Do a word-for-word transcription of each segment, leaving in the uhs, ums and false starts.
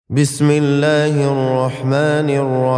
بسم الله الرحمن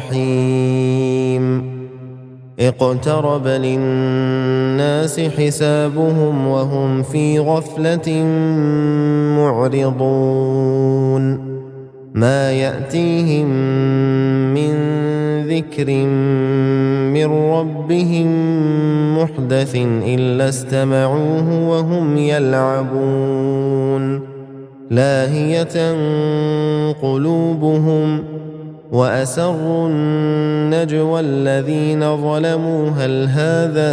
الرحيم اقترب للناس حسابهم وهم في غفلة معرضون ما يأتيهم من ذكر من ربهم محدث إلا استمعوه وهم يلعبون لاهية قلوبهم وأسروا النجوى الذين ظلموا هل هذا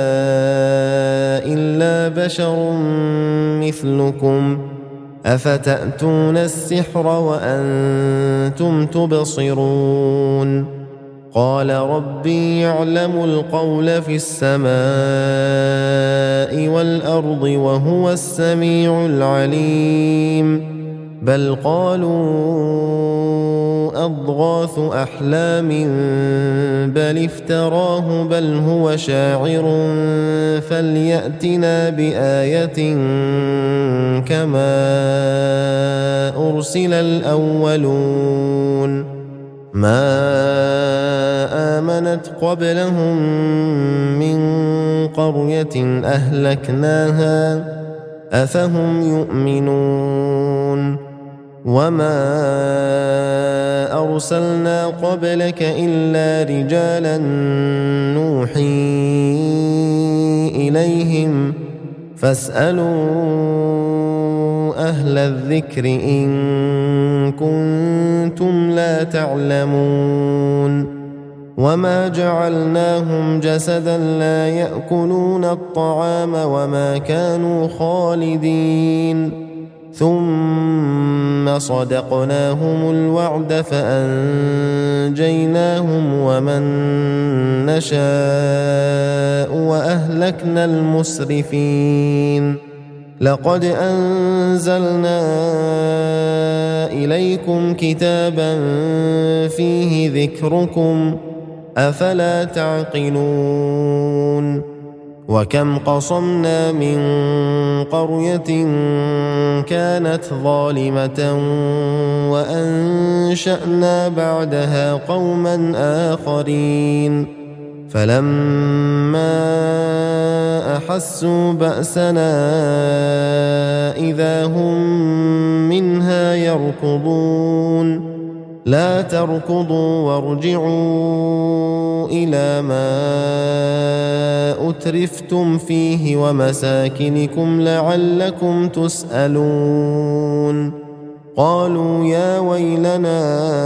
إلا بشر مثلكم أفتأتون السحر وأنتم تبصرون قال ربي يعلم القول في السماء والأرض وهو السميع العليم بل قالوا أضغاث أحلام بل افتراه بل هو شاعر فليأتنا بآية كما أرسل الأولون ما آمنت قبلهم من قرية أهلكناها أفهم يؤمنون وما أرسلنا قبلك إلا رجالا نوحي إليهم فاسألوا أهل الذكر إن كنتم لا تعلمون وما جعلناهم جسدا لا يأكلون الطعام وما كانوا خالدين ثم صدقناهم الوعد فأنجيناهم ومن نشاء وأهلكنا المسرفين لقد أنزلنا إليكم كتابا فيه ذكركم أفلا تعقلون وكم قصمنا من قرية كانت ظالمة وأنشأنا بعدها قوما آخرين فلما أحسوا بأسنا إذا هم منها يركضون لا تركضوا وارجعوا إلى ما أترفتم فيه ومساكنكم لعلكم تسألون قالوا يا ويلنا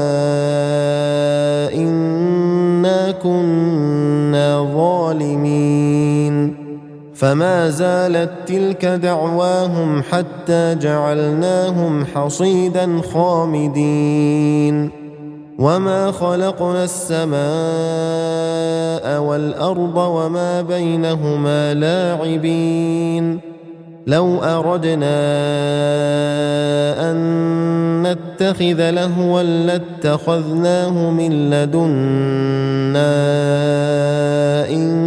إنا كنا ظالمين فما زالت تلك دعواهم حتى جعلناهم حصيدا خامدين وما خلقنا السماء والأرض وما بينهما لاعبين لو أردنا أن نتخذ لهوا لاتخذناه من لدنا إن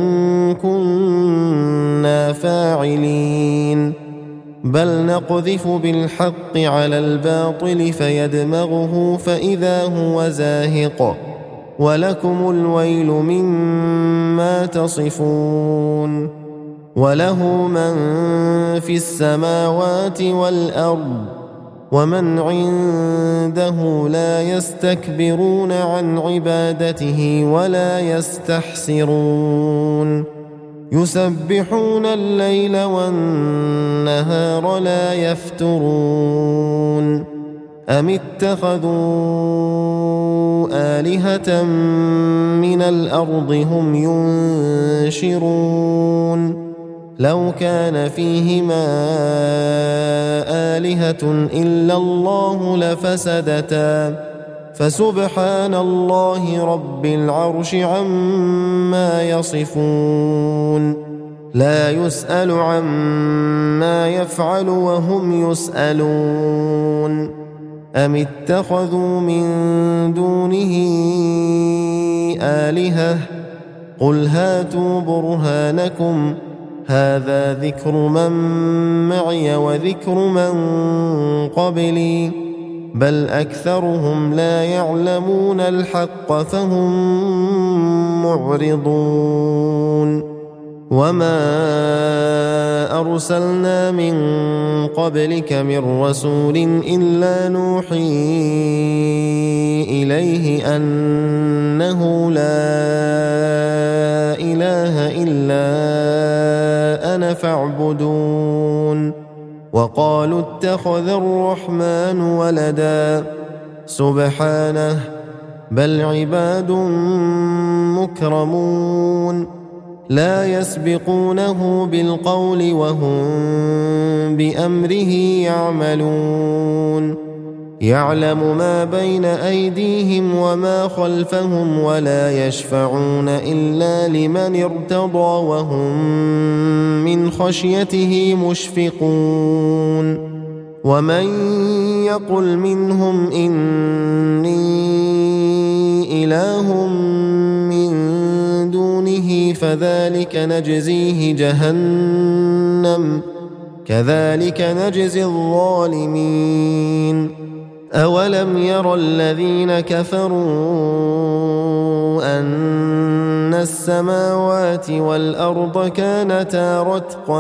كنا فاعلين بل نقذف بالحق على الباطل فيدمغه فإذا هو زاهق ولكم الويل مما تصفون وله من في السماوات والأرض ومن عنده لا يستكبرون عن عبادته ولا يستحسرون يسبحون الليل والنهار لا يفترون أم اتخذوا آلهة من الأرض هم ينشرون لو كان فيهما آلهة إلا الله لفسدتا فسبحان الله رب العرش عما يصفون لا يسأل عما يفعل وهم يسألون أم اتخذوا من دونه آلهة قل هاتوا برهانكم هذا ذكر من معي وذكر من قبلي بل أكثرهم لا يعلمون الحق فهم معرضون وما أرسلنا من قبلك من رسول إلا نوحي إليه أنه لا إله إلا أنا فاعبدون وقالوا اتخذ الرحمن ولدا سبحانه بل عباد مكرمون لا يسبقونه بالقول وهم بأمره يعملون يعلم ما بين أيديهم وما خلفهم ولا يشفعون إلا لمن ارتضى وهم من خشيته مشفقون ومن يقل منهم إني إله من دونه فذلك نجزيه جهنم كذلك نجزي الظالمين أولم ير الذين كفروا أن السماوات والأرض كانتا رتقا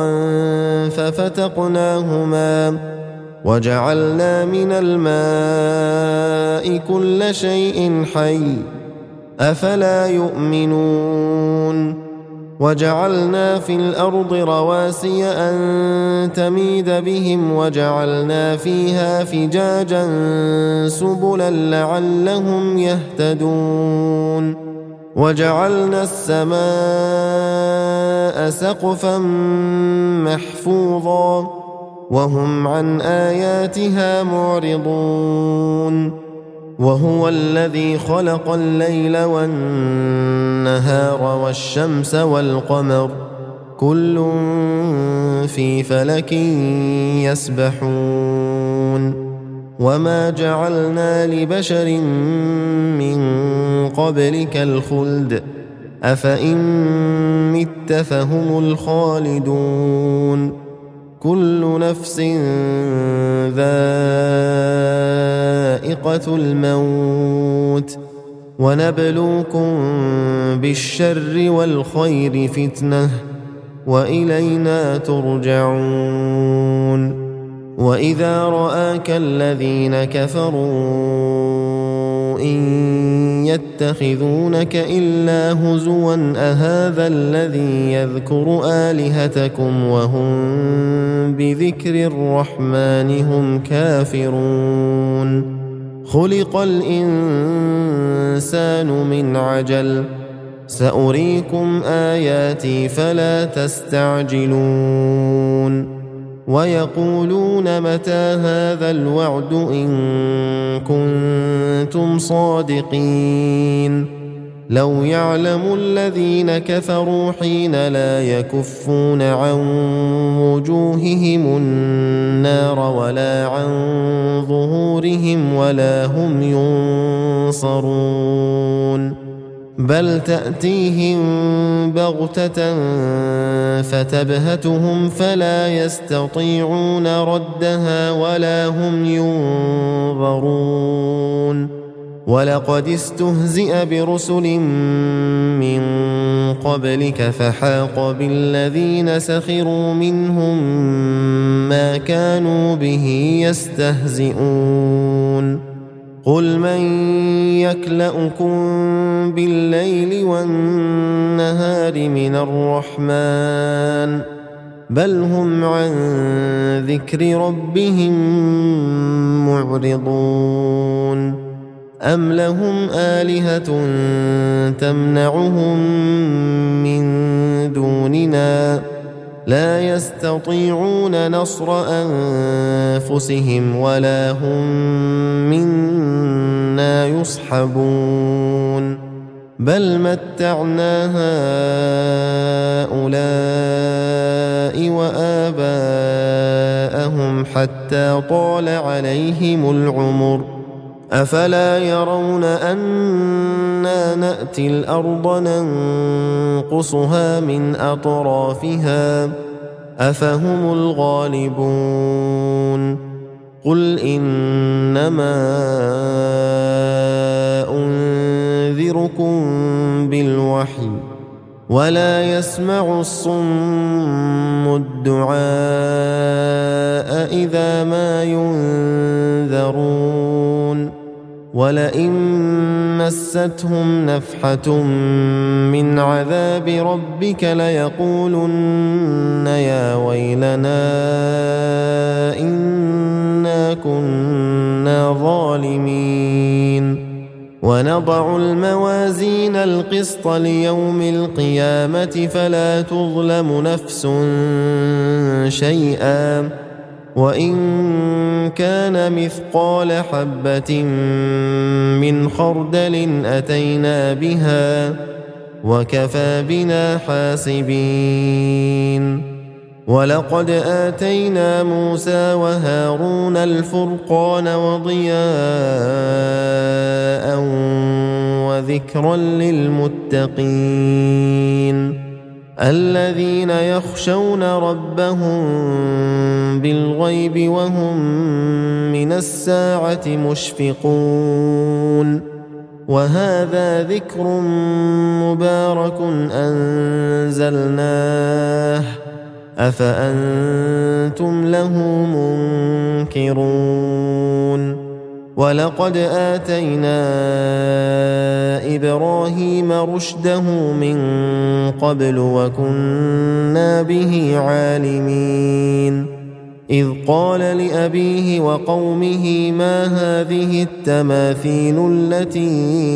ففتقناهما وجعلنا من الماء كل شيء حي أفلا يؤمنون وجعلنا في الأرض رواسي أن تميد بهم وجعلنا فيها فجاجا سبلا لعلهم يهتدون وجعلنا السماء سقفا محفوظا وهم عن آياتها معرضون وهو الذي خلق الليل والنهار والشمس والقمر كل في فلك يسبحون وما جعلنا لبشر من قبلك الخلد أفإن مت فهم الخالدون كل نفس ذائقة الموت ونبلوكم بالشر والخير فتنة وإلينا ترجعون وإذا رآك الذين كفروا إن يتخذونك إلا هزوا أهذا الذي يذكر آلهتكم وهم بذكر الرحمن هم كافرون خلق الإنسان من عجل سأريكم آياتي فلا تستعجلون ويقولون متى هذا الوعد إن كنتم صادقين لو يعلم الذين كفروا حين لا يكفون عن وجوههم النار ولا عن ظهورهم ولا هم ينصرون بل تأتيهم بغتة فتبهتهم فلا يستطيعون ردها ولا هم ينظرون ولقد استهزئ برسل من قبلك فحاق بالذين سخروا منهم ما كانوا به يستهزئون قل من يكلؤكم بالليل والنهار من الرحمن بل هم عن ذكر ربهم معرضون أم لهم آلهة تمنعهم من دوننا لا يستطيعون نصر أنفسهم ولا هم منا يصحبون بل متعنا هؤلاء وآباءهم حتى طال عليهم العمر أفلا يرون أنا نأتي الأرض ننقصها من أطرافها أفهم الغالبون قل إنما أنذركم بالوحي ولا يسمع الصم الدعاء إذا ما ينذرون ولئن مستهم نفحة من عذاب ربك ليقولن يا ويلنا إنا كنا ظالمين ونضع الموازين القسط ليوم القيامة فلا تظلم نفس شيئا وإن كان مثقال حبة من خردل أتينا بها وكفى بنا حاسبين ولقد آتينا موسى وهارون الفرقان وضياء وذكرا للمتقين الذين يخشون ربهم بالغيب وهم من الساعة مشفقون وهذا ذكر مبارك أنزلناه أفأنتم له منكرون ولقد آتينا إبراهيم رشده من قبل وكنا به عالمين إذ قال لأبيه وقومه ما هذه التماثيل التي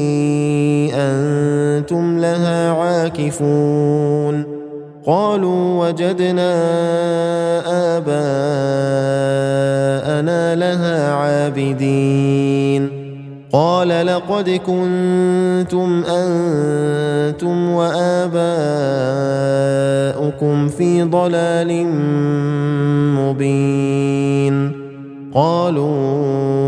أنتم لها عاكفون قالوا وجدنا آباءنا لها عابدين قال لقد كنتم أنتم وآباؤكم في ضلال مبين قالوا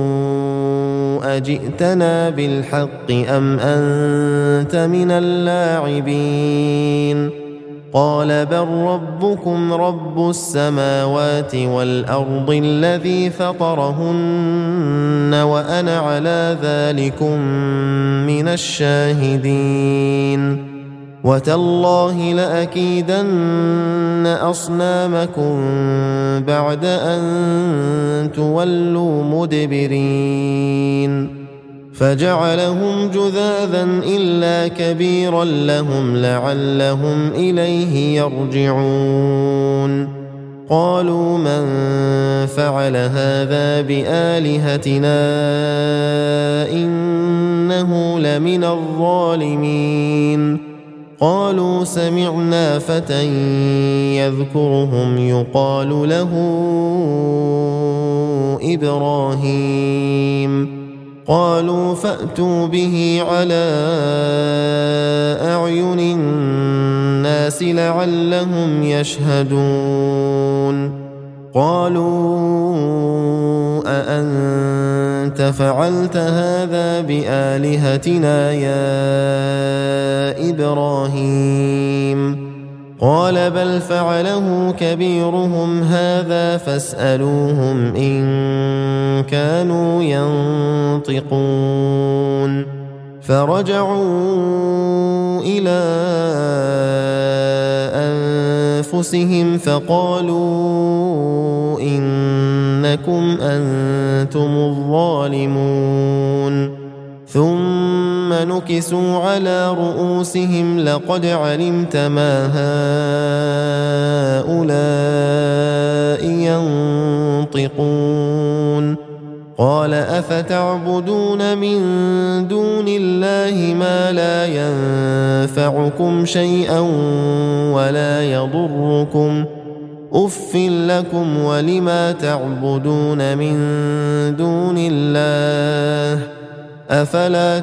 أجئتنا بالحق أم أنت من اللاعبين قال بل ربكم رب السماوات والأرض الذي فطرهن وأنا على ذلكم من الشاهدين وتالله لأكيدن أصنامكم بعد أن تولوا مدبرين فجعلهم جذاذا إلا كبيرا لهم لعلهم إليه يرجعون قالوا من فعل هذا بآلهتنا إنه لمن الظالمين قالوا سمعنا فتى يذكرهم يقال له إبراهيم قالوا فأتوا به على أعين الناس لعلهم يشهدون قالوا أأنت فعلت هذا بآلهتنا يا إبراهيم قال بل فعله كبيرهم هذا فاسألوهم إن كانوا ينطقون فرجعوا إلى أنفسهم فقالوا إنكم أنتم الظالمون ثم نكسوا على رؤوسهم لقد علمت ما هؤلاء ينطقون قال أفتعبدون من دون الله ما لا ينفعكم شيئا ولا يضركم أف لكم ولما تعبدون من دون الله أفلا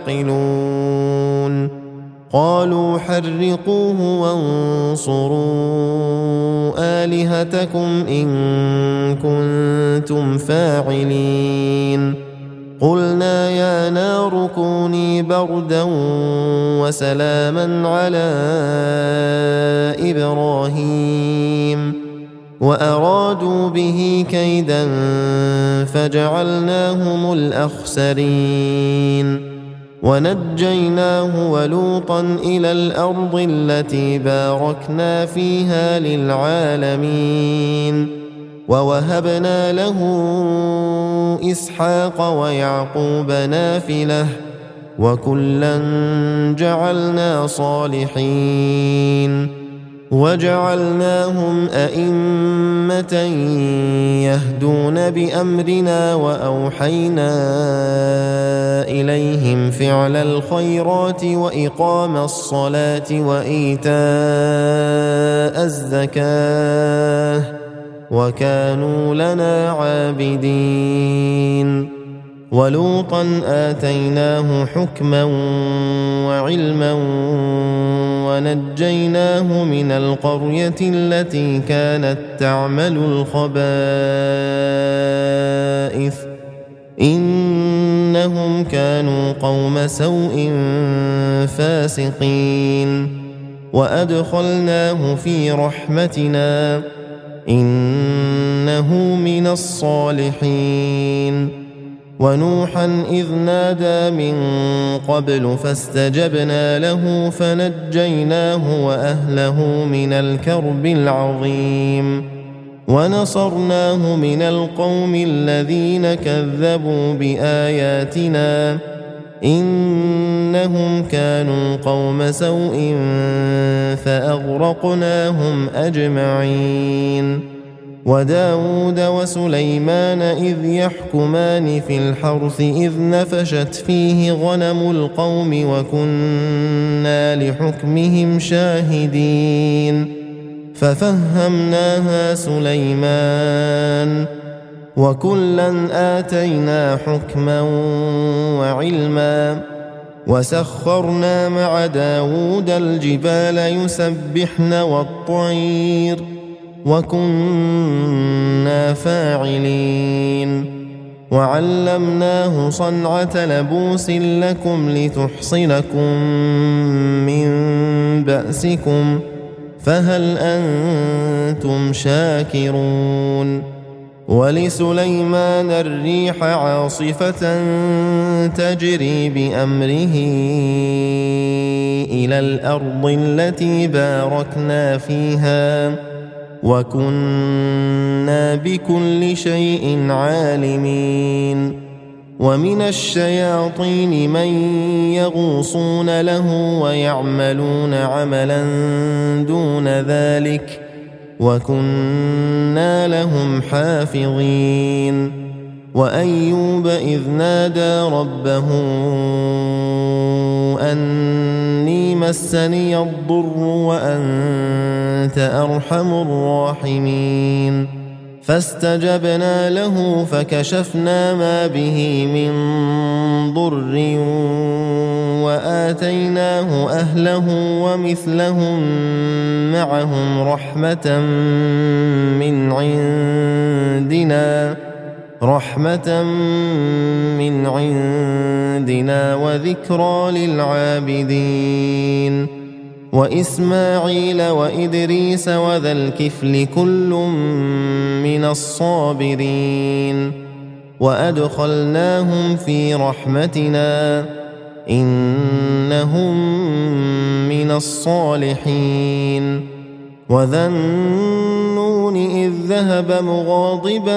تعقلون قالوا حرقوه وانصروا آلهتكم إن كنتم فاعلين قلنا يا نار كوني بردا وسلاما على إبراهيم وأرادوا به كيدا فجعلناهم الأخسرين ونجيناه ولوطا إلى الأرض التي باركنا فيها للعالمين ووهبنا له إسحاق ويعقوب نافلة وكلا جعلنا صالحين وجعلناهم أئمة يهدون بأمرنا وأوحينا إليهم فعل الخيرات وإقام الصلاة وإيتاء الزكاة وكانوا لنا عابدين ولوطا آتيناه حكما وعلما ونجيناه من القرية التي كانت تعمل الخبائث إنهم كانوا قوم سوء فاسقين وأدخلناه في رحمتنا إنه من الصالحين ونوحا إذ نادى من قبل فاستجبنا له فنجيناه وأهله من الكرب العظيم ونصرناه من القوم الذين كذبوا بآياتنا إنهم كانوا قوم سوء فأغرقناهم أجمعين وداود وسليمان إذ يحكمان في الحرث إذ نفشت فيه غنم القوم وكنا لحكمهم شاهدين ففهمناها سليمان وكلا آتينا حكما وعلما وسخرنا مع داود الجبال يسبحن والطير وكنا فاعلين وعلمناه صنعة لبوس لكم لتحصنكم من بأسكم فهل أنتم شاكرون ولسليمان الريح عاصفة تجري بأمره إلى الأرض التي باركنا فيها وكنا بكل شيء عالمين ومن الشياطين من يغوصون له ويعملون عملا دون ذلك وكنا لهم حافظين وأيوب إذ نادى ربه أني مسني الضر وأنت أرحم الراحمين فاستجبنا له فكشفنا ما به من ضر وآتيناه أهله ومثلهم معهم رحمة من عندنا رحمة من عندنا وذكرى للعابدين وإسماعيل وإدريس وذا الكفل كل من الصابرين وأدخلناهم في رحمتنا إنهم من الصالحين وذا النون إذ ذهب مغاضبا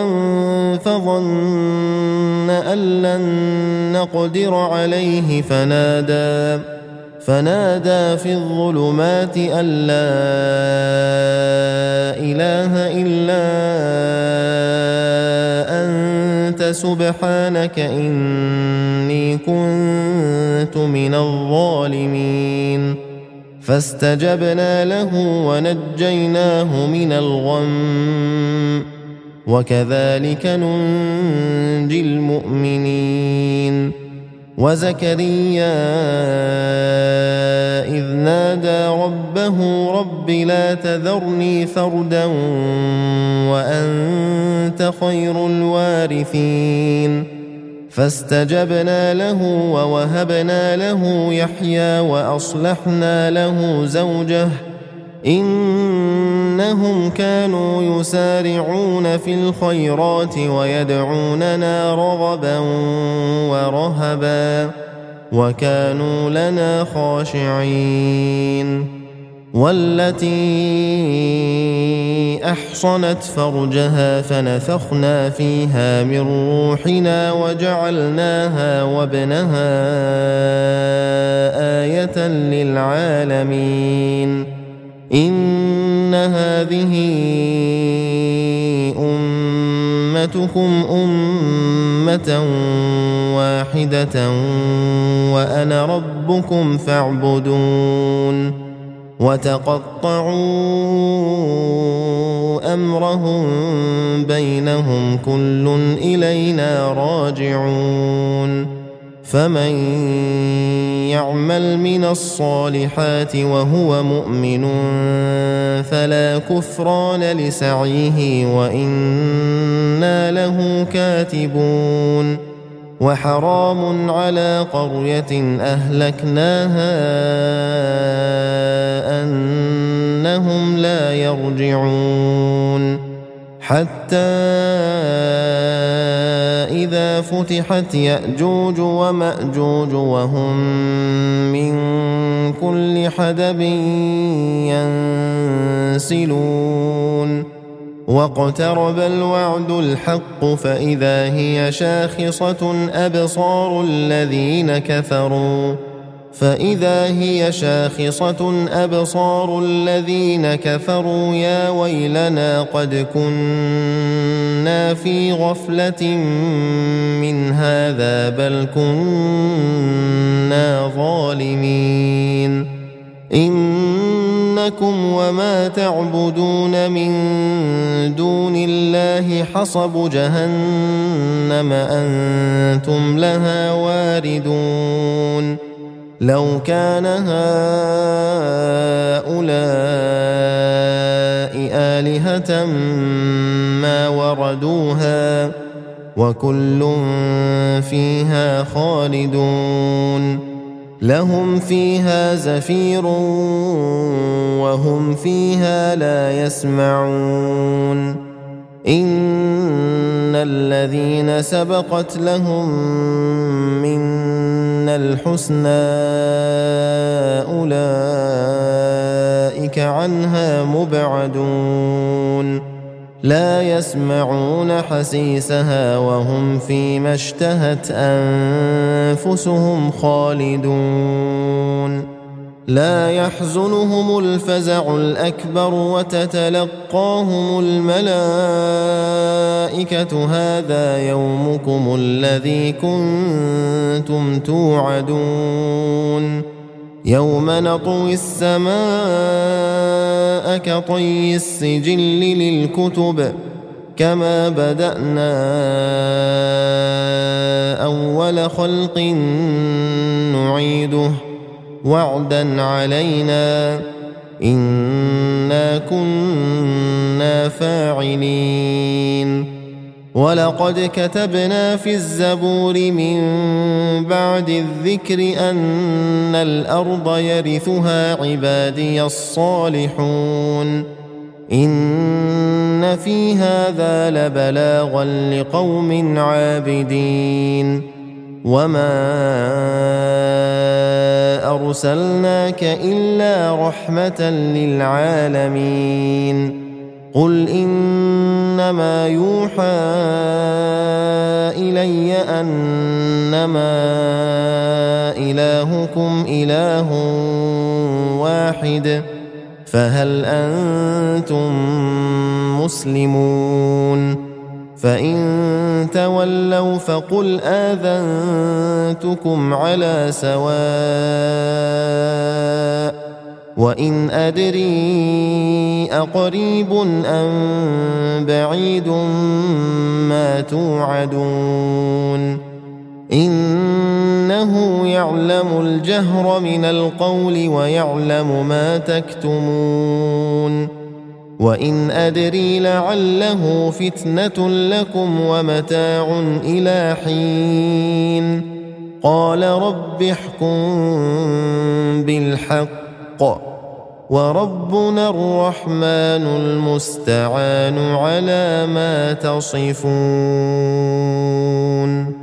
فظن أن لن نقدر عليه فنادى فنادى في الظلمات أن لا إله إلا أنت سبحانك إني كنت من الظالمين فاستجبنا له ونجيناه من الغم وكذلك ننجي المؤمنين وزكريا إذ نادى ربه رب لا تذرني فردا وأنت خير الوارثين فاستجبنا له ووهبنا له يحيى وأصلحنا له زوجه إن إنهم كانوا يسارعون في الخيرات ويدعوننا رغبا ورهبا وكانوا لنا خاشعين والتي أحصنت فرجها فنفخنا فيها من روحنا وجعلناها وابنها آية للعالمين إن هذه أمتكم أمة واحدة وأنا ربكم فاعبدون وتقطعوا أمرهم بينهم كل إلينا راجعون فمن يعمل من الصالحات وهو مؤمن فلا كفران لسعيه وإنا له كاتبون وحرام على قرية أهلكناها أنهم لا يرجعون حتى إذا فتحت يأجوج ومأجوج وهم من كل حدب ينسلون واقترب الوعد الحق فإذا هي شاخصة أبصار الذين كفروا فإذا هي شاخصة أبصار الذين كفروا يا ويلنا قد كنا في غفلة من هذا بل كنا ظالمين إنكم وما تعبدون من دون الله حصب جهنم أنتم لها واردون لو كان هؤلاء آلهة ما وردوها وكل فيها خالدون لهم فيها زفير وهم فيها لا يسمعون إن الذين سبقت لهم منا الحسنى أولئك عنها مبعدون لا يسمعون حسيسها وهم فيما اشتهت أنفسهم خالدون لا يحزنهم الفزع الأكبر وتتلقاهم الملائكة هذا يومكم الذي كنتم توعدون يوم نطوي السماء كطي السجل للكتب كما بدأنا أول خلق نعيده وعدا علينا إنا كنا فاعلين ولقد كتبنا في الزبور من بعد الذكر أن الأرض يرثها عبادي الصالحون إن في هذا لبلاغا لقوم عابدين وما أرسلناك إلا رحمة للعالمين قل إنما يوحى إلي أنما إلهكم إله واحد فهل أنتم مسلمون فإن تولوا فقل آذنتكم على سواء وإن أدري أقريب أم بعيد ما توعدون إنه يعلم الجهر من القول ويعلم ما تكتمون وإن أدري لعله فتنة لكم ومتاع إلى حين قال رب احكم بالحق وربنا الرحمن المستعان على ما تصفون.